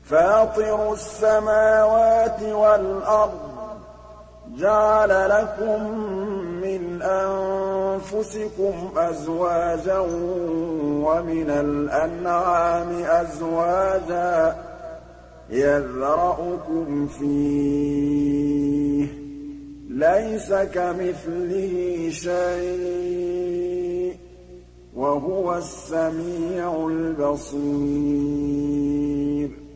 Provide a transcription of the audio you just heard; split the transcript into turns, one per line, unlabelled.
فاطر السماوات والأرض جعل لكم من أنفسكم أزواجا ومن الأنعام أزواجا يذرأكم فيه ليس كمثله شيء وهو السميع البصير